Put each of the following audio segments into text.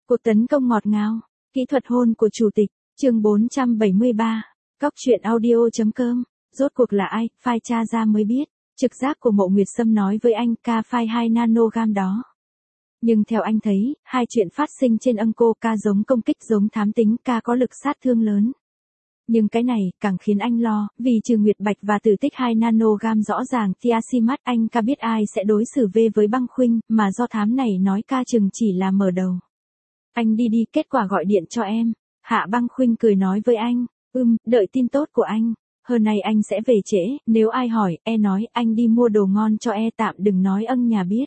Cuộc tấn công ngọt ngào, kỹ thuật hôn của chủ tịch, chương 473, Cóc truyện audio.com, rốt cuộc là ai, phai tra ra mới biết, trực giác của Mộ Nguyệt Sâm nói với anh ca phai 2 nanogam đó. Nhưng theo anh thấy, hai chuyện phát sinh trên cô ca giống công kích giống thám tính ca có lực sát thương lớn. Nhưng cái này càng khiến anh lo, vì trừ Nguyệt Bạch và tử tích 2 nanogam rõ ràng Tiamat anh ca biết ai sẽ đối xử với Băng Khuynh, mà do thám này nói ca chừng chỉ là mở đầu. Anh đi, kết quả gọi điện cho em. Hạ Băng Khuynh cười nói với anh, đợi tin tốt của anh. Hôm nay anh sẽ về trễ, nếu ai hỏi, nói anh đi mua đồ ngon cho tạm đừng nói nhà biết.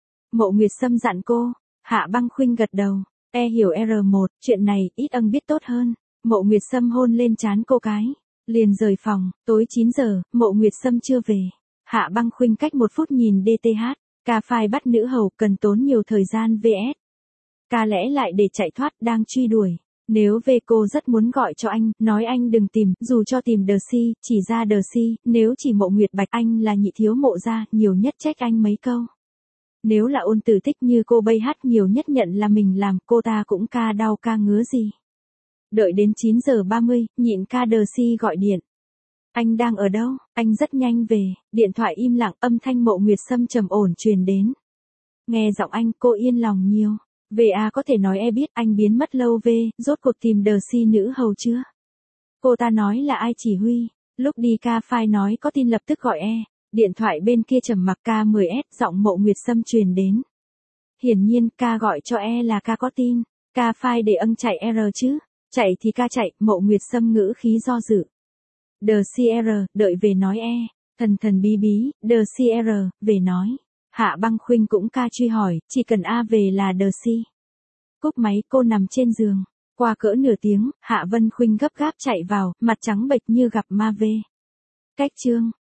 Mộ Nguyệt Sâm dặn cô. Hạ Băng Khuynh gật đầu. Hiểu R1, chuyện này ít biết tốt hơn. Mộ Nguyệt Sâm hôn lên trán cô cái. Liền rời phòng, tối 9 giờ, Mộ Nguyệt Sâm chưa về. Hạ Băng Khuynh cách 1 phút nhìn DTH, ca phai bắt nữ hầu cần tốn nhiều thời gian vs. Ca lẽ lại để chạy thoát đang truy đuổi. Nếu về cô rất muốn gọi cho anh, nói anh đừng tìm, dù cho tìm Đờ-Si, chỉ ra Đờ-Si, nếu chỉ Mộ Nguyệt Bạch anh là nhị thiếu Mộ gia, nhiều nhất trách anh mấy câu. Nếu là Ôn Tử Tích như cô bây hát nhiều nhất nhận là mình làm, cô ta cũng ca đau ca ngứa gì. Đợi đến 9 giờ 30, nhịn ca Đờ-Si gọi điện. Anh đang ở đâu? Anh rất nhanh về. Điện thoại im lặng, âm thanh Mộ Nguyệt Sâm trầm ổn truyền đến. Nghe giọng anh, cô yên lòng nhiều. Có thể nói biết anh biến mất lâu rốt cuộc tìm Đờ-Si nữ hầu chưa? Cô ta nói là ai chỉ huy. Lúc đi ca phai nói có tin lập tức gọi Điện thoại bên kia trầm mặc K10S, giọng Mộ Nguyệt Sâm truyền đến. Hiển nhiên ca gọi cho là ca có tin. Ca phai để chạy R chứ. Chạy thì ca chạy, Mộ Nguyệt Sâm ngữ khí do dự. Đờ-Si đợi về nói thần bí bí, Đờ-Si về nói. Hạ Băng Khuynh cũng ca truy hỏi, chỉ cần về là Đờ-Si. Cúp máy cô nằm trên giường. Qua cỡ nửa tiếng, Hạ Vân Khuynh gấp gáp chạy vào, mặt trắng bệch như gặp ma. Cách chương.